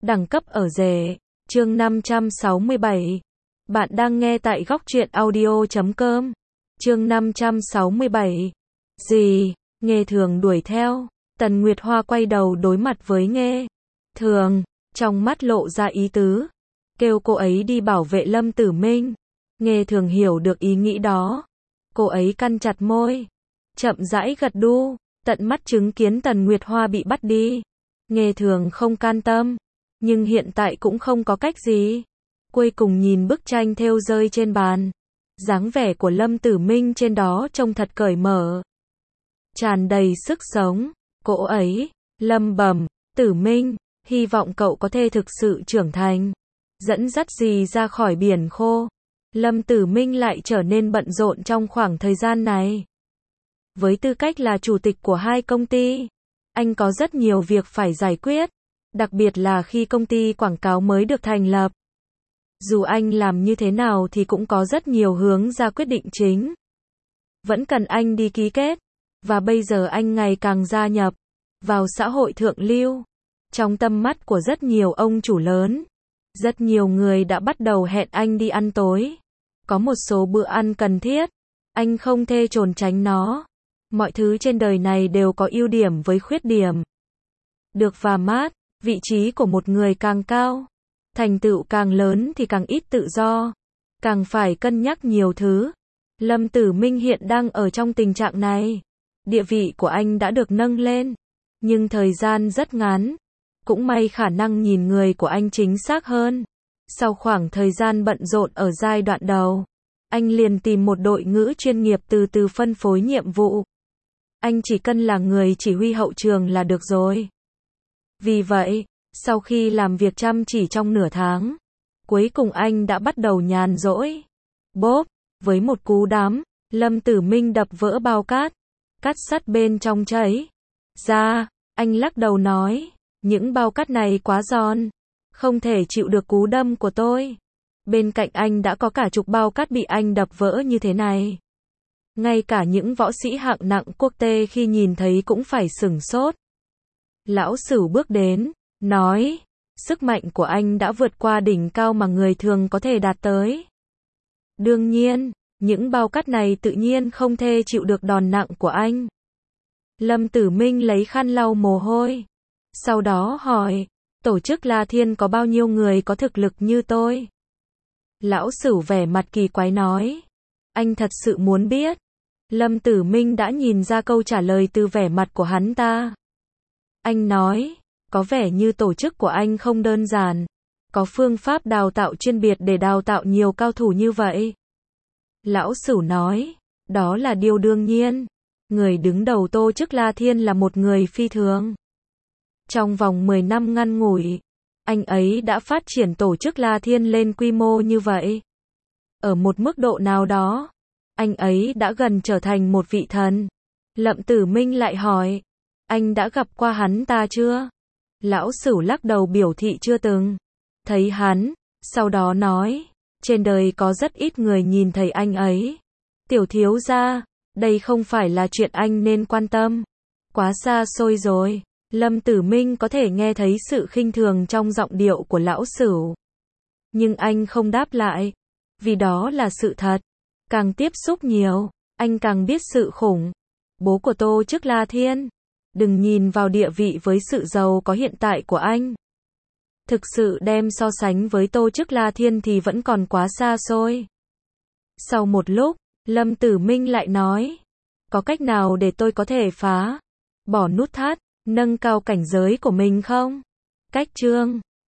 đẳng cấp ở rể. Chương 567. Bạn đang nghe tại góc truyện audio.com. Chương 567. Gì? Nghê Thường đuổi theo. Tần Nguyệt Hoa quay đầu đối mặt với Nghê Thường, trong mắt lộ ra ý tứ, kêu cô ấy đi bảo vệ Lâm Tử Minh. Nghê Thường hiểu được ý nghĩ đó. Cô ấy cắn chặt môi, chậm rãi gật đu, tận mắt chứng kiến Tần Nguyệt Hoa bị bắt đi. Nghê Thường không can tâm, nhưng hiện tại cũng không có cách gì. Cuối cùng nhìn bức tranh thêu rơi trên bàn, dáng vẻ của Lâm Tử Minh trên đó trông thật cởi mở, tràn đầy sức sống. Cô ấy lẩm bẩm, Tử Minh, hy vọng cậu có thể thực sự trưởng thành, dẫn dắt dì ra khỏi biển khô. Lâm Tử Minh lại trở nên bận rộn trong khoảng thời gian này. Với tư cách là chủ tịch của hai công ty, anh có rất nhiều việc phải giải quyết, đặc biệt là khi công ty quảng cáo mới được thành lập. Dù anh làm như thế nào thì cũng có rất nhiều hướng ra quyết định chính vẫn cần anh đi ký kết, và bây giờ anh ngày càng gia nhập vào xã hội thượng lưu. Trong tầm mắt của rất nhiều ông chủ lớn, rất nhiều người đã bắt đầu hẹn anh đi ăn tối. Có một số bữa ăn cần thiết, anh không thể trốn tránh nó. Mọi thứ trên đời này đều có ưu điểm với khuyết điểm. Được và mát, vị trí của một người càng cao, thành tựu càng lớn thì càng ít tự do, càng phải cân nhắc nhiều thứ. Lâm Tử Minh hiện đang ở trong tình trạng này. Địa vị của anh đã được nâng lên, nhưng thời gian rất ngắn. Cũng may khả năng nhìn người của anh chính xác hơn. Sau khoảng thời gian bận rộn ở giai đoạn đầu, anh liền tìm một đội ngũ chuyên nghiệp từ từ phân phối nhiệm vụ. Anh chỉ cần là người chỉ huy hậu trường là được rồi. Vì vậy, sau khi làm việc chăm chỉ trong nửa tháng, cuối cùng anh đã bắt đầu nhàn rỗi. Bốp, với một cú đấm, Lâm Tử Minh đập vỡ bao cát, cát sắt bên trong cháy ra. Anh lắc đầu nói, những bao cát này quá giòn, không thể chịu được cú đâm của tôi. Bên cạnh anh đã có cả chục bao cát bị anh đập vỡ như thế này. Ngay cả những võ sĩ hạng nặng quốc tế khi nhìn thấy cũng phải sửng sốt. Lão Sửu bước đến, nói, sức mạnh của anh đã vượt qua đỉnh cao mà người thường có thể đạt tới. Đương nhiên, những bao cát này tự nhiên không thể chịu được đòn nặng của anh. Lâm Tử Minh lấy khăn lau mồ hôi, sau đó hỏi, tổ chức La Thiên có bao nhiêu người có thực lực như tôi? Lão Sửu vẻ mặt kỳ quái nói, anh thật sự muốn biết? Lâm Tử Minh đã nhìn ra câu trả lời từ vẻ mặt của hắn ta. Anh nói, có vẻ như tổ chức của anh không đơn giản, có phương pháp đào tạo chuyên biệt để đào tạo nhiều cao thủ như vậy. Lão Sửu nói, đó là điều đương nhiên. Người đứng đầu tổ chức La Thiên là một người phi thường. Trong vòng 10 năm ngắn ngủi, anh ấy đã phát triển tổ chức La Thiên lên quy mô như vậy. Ở một mức độ nào đó, anh ấy đã gần trở thành một vị thần. Lâm Tử Minh lại hỏi, anh đã gặp qua hắn ta chưa? Lão Sửu lắc đầu biểu thị chưa từng thấy hắn, sau đó nói, trên đời có rất ít người nhìn thấy anh ấy. Tiểu thiếu gia, đây không phải là chuyện anh nên quan tâm. Quá xa xôi rồi. Lâm Tử Minh có thể nghe thấy sự khinh thường trong giọng điệu của lão Sửu. Nhưng anh không đáp lại, vì đó là sự thật. Càng tiếp xúc nhiều, anh càng biết sự khủng bố của tổ chức La Thiên. Đừng nhìn vào địa vị với sự giàu có hiện tại của anh. Thực sự đem so sánh với tổ chức La Thiên thì vẫn còn quá xa xôi. Sau một lúc, Lâm Tử Minh lại nói, có cách nào để tôi có thể phá bỏ nút thắt, nâng cao cảnh giới của mình không? Cách chương